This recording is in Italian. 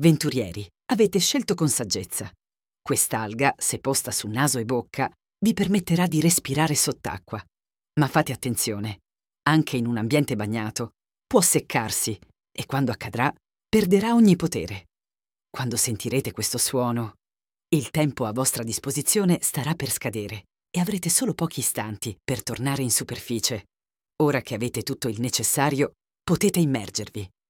Avventurieri, avete scelto con saggezza. Quest'alga, se posta su naso e bocca, vi permetterà di respirare sott'acqua. Ma fate attenzione, anche in un ambiente bagnato può seccarsi e quando accadrà perderà ogni potere. Quando sentirete questo suono, il tempo a vostra disposizione starà per scadere e avrete solo pochi istanti per tornare in superficie. Ora che avete tutto il necessario, potete immergervi.